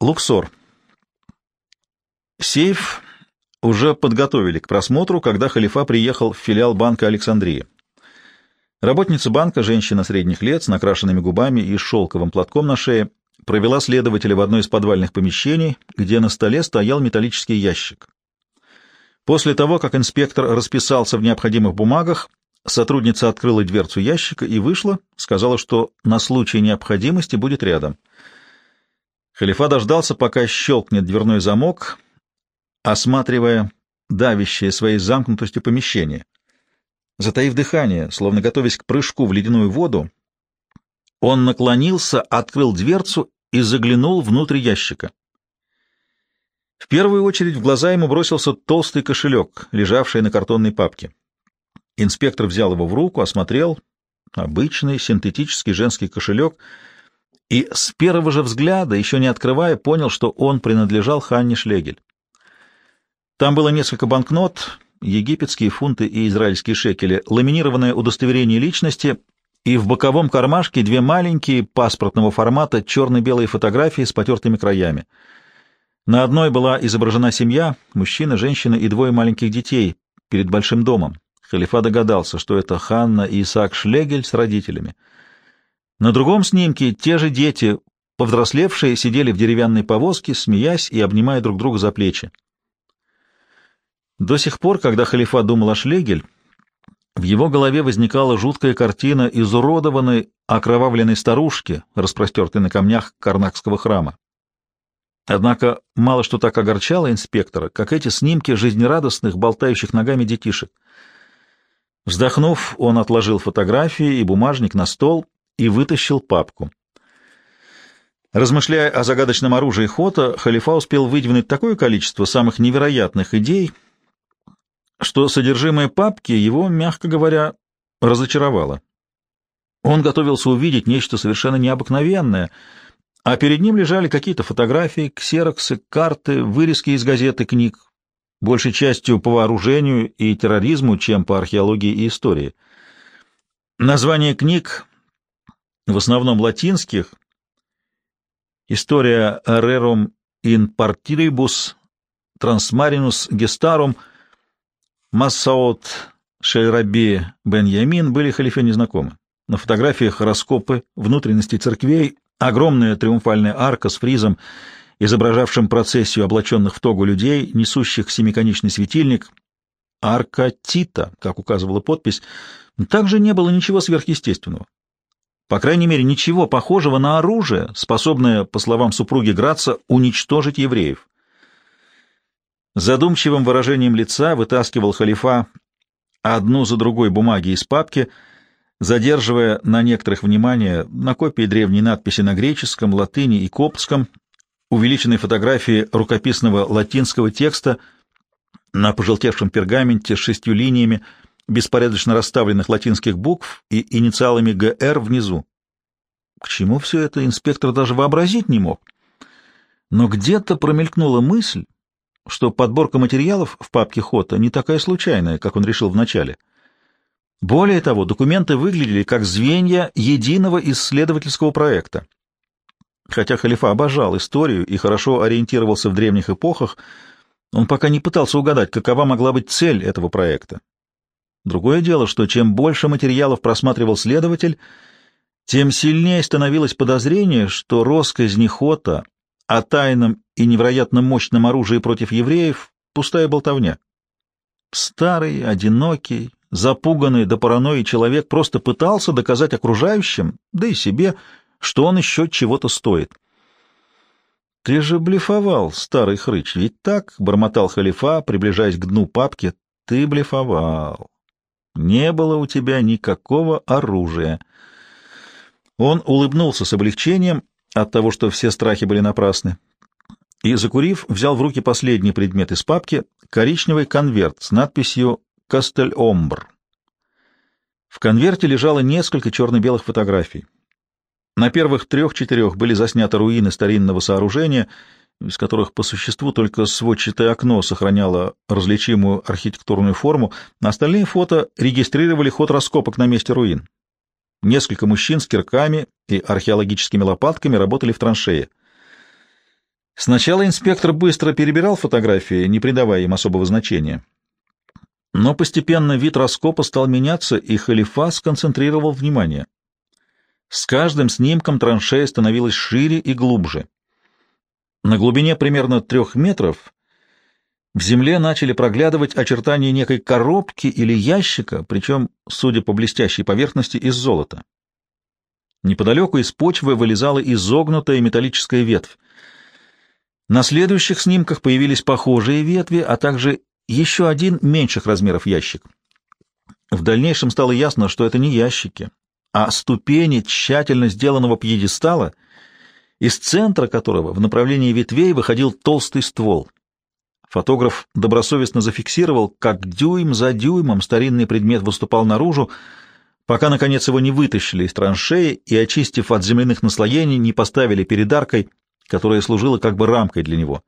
Луксор. Сейф уже подготовили к просмотру, когда халифа приехал в филиал банка Александрии. Работница банка, женщина средних лет, с накрашенными губами и шелковым платком на шее, провела следователя в одно из подвальных помещений, где на столе стоял металлический ящик. После того, как инспектор расписался в необходимых бумагах, сотрудница открыла дверцу ящика и вышла, сказала, что на случай необходимости будет рядом. Халифа дождался, пока щелкнет дверной замок, осматривая давящее своей замкнутостью помещение. Затаив дыхание, словно готовясь к прыжку в ледяную воду, он наклонился, открыл дверцу и заглянул внутрь ящика. В первую очередь в глаза ему бросился толстый кошелек, лежавший на картонной папке. Инспектор взял его в руку, осмотрел. Обычный синтетический женский кошелек, и с первого же взгляда, еще не открывая, понял, что он принадлежал Ханне Шлегель. Там было несколько банкнот, египетские фунты и израильские шекели, ламинированное удостоверение личности и в боковом кармашке две маленькие паспортного формата черно-белые фотографии с потертыми краями. На одной была изображена семья, мужчина, женщина и двое маленьких детей перед большим домом. Халифа догадался, что это Ханна и Исаак Шлегель с родителями. На другом снимке те же дети, повзрослевшие, сидели в деревянной повозке, смеясь и обнимая друг друга за плечи. До сих пор, когда халифа думал о Шлегель, в его голове возникала жуткая картина изуродованной, окровавленной старушки, распростертой на камнях Карнакского храма. Однако мало что так огорчало инспектора, как эти снимки жизнерадостных, болтающих ногами детишек. Вздохнув, он отложил фотографии и бумажник на стол и вытащил папку. Размышляя о загадочном оружии Хота, халифа успел выдвинуть такое количество самых невероятных идей, что содержимое папки его, мягко говоря, разочаровало. Он готовился увидеть нечто совершенно необыкновенное, а перед ним лежали какие-то фотографии, ксероксы, карты, вырезки из газет и книг, большей частью по вооружению и терроризму, чем по археологии и истории. Названия книг, в основном латинских, «Historia rerum in partiribus transmarinus gestarum», «Массаот Шейраби Бен-Ямин» были халифе незнакомы. На фотографиях раскопы внутренностей церквей, огромная триумфальная арка с фризом, изображавшим процессию облаченных в тогу людей, несущих семиконечный светильник, арка Тита, как указывала подпись, также не было ничего сверхъестественного. По крайней мере, ничего похожего на оружие, способное, по словам супруги Граца, уничтожить евреев. Задумчивым выражением лица вытаскивал халифа одну за другой бумаги из папки, задерживая на некоторых внимание на копии древней надписи на греческом, латыни и коптском, увеличенной фотографии рукописного латинского текста на пожелтевшем пергаменте с 6 линиями беспорядочно расставленных латинских букв и инициалами ГР внизу. К чему все это инспектор даже вообразить не мог. Но где-то промелькнула мысль, что подборка материалов в папке Хота не такая случайная, как он решил вначале. Более того, документы выглядели как звенья единого исследовательского проекта. Хотя халифа обожал историю и хорошо ориентировался в древних эпохах, он пока не пытался угадать, какова могла быть цель этого проекта. Другое дело, что чем больше материалов просматривал следователь, тем сильнее становилось подозрение, что россказни Хота о тайном и невероятно мощном оружии против евреев — пустая болтовня. Старый, одинокий, запуганный до паранойи человек просто пытался доказать окружающим, да и себе, что он еще чего-то стоит. — Ты же блефовал, старый хрыч, ведь так? — бормотал халифа, приближаясь к дну папки. — Ты блефовал. Не было у тебя никакого оружия. Он улыбнулся с облегчением от того, что все страхи были напрасны, и, закурив, взял в руки последний предмет из папки — коричневый конверт с надписью «Кастель-Омбр». В конверте лежало несколько черно-белых фотографий. На первых 3-4 были засняты руины старинного сооружения, из которых по существу только сводчатое окно сохраняло различимую архитектурную форму, на остальные фото регистрировали ход раскопок на месте руин. Несколько мужчин с кирками и археологическими лопатками работали в траншее. Сначала инспектор быстро перебирал фотографии, не придавая им особого значения. Но постепенно вид раскопа стал меняться, и халифа сконцентрировал внимание. С каждым снимком траншея становилась шире и глубже. На глубине примерно 3 метров в земле начали проглядывать очертания некой коробки или ящика, причем, судя по блестящей поверхности, из золота. Неподалеку из почвы вылезала изогнутая металлическая ветвь. На следующих снимках появились похожие ветви, а также еще один меньших размеров ящик. В дальнейшем стало ясно, что это не ящики, а ступени тщательно сделанного пьедестала, из центра которого в направлении ветвей выходил толстый ствол. Фотограф добросовестно зафиксировал, как дюйм за дюймом старинный предмет выступал наружу, пока, наконец, его не вытащили из траншеи и, очистив от земляных наслоений, не поставили перед аркой, которая служила как бы рамкой для него.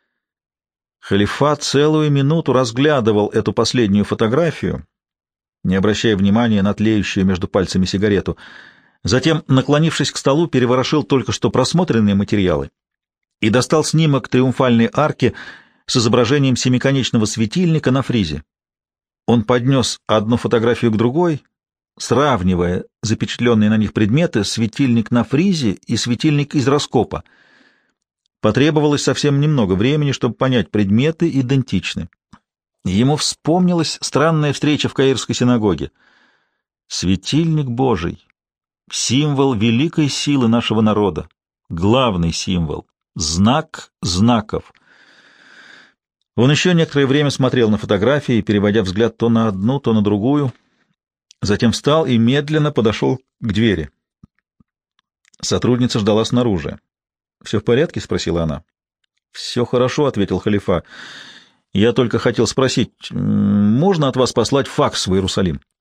Халифа целую минуту разглядывал эту последнюю фотографию, не обращая внимания на тлеющую между пальцами сигарету. Затем, наклонившись к столу, переворошил только что просмотренные материалы и достал снимок триумфальной арки с изображением семиконечного светильника на фризе. Он поднес одну фотографию к другой, сравнивая запечатленные на них предметы, светильник на фризе и светильник из раскопа. Потребовалось совсем немного времени, чтобы понять, предметы идентичны. Ему вспомнилась странная встреча в Каирской синагоге. Светильник Божий, символ великой силы нашего народа, главный символ, знак знаков. Он еще некоторое время смотрел на фотографии, переводя взгляд то на одну, то на другую. Затем встал и медленно подошел к двери. Сотрудница ждала снаружи. «Все в порядке?» — спросила она. «Все хорошо», — ответил халифа. «Я только хотел спросить, можно от вас послать факс в Иерусалим?»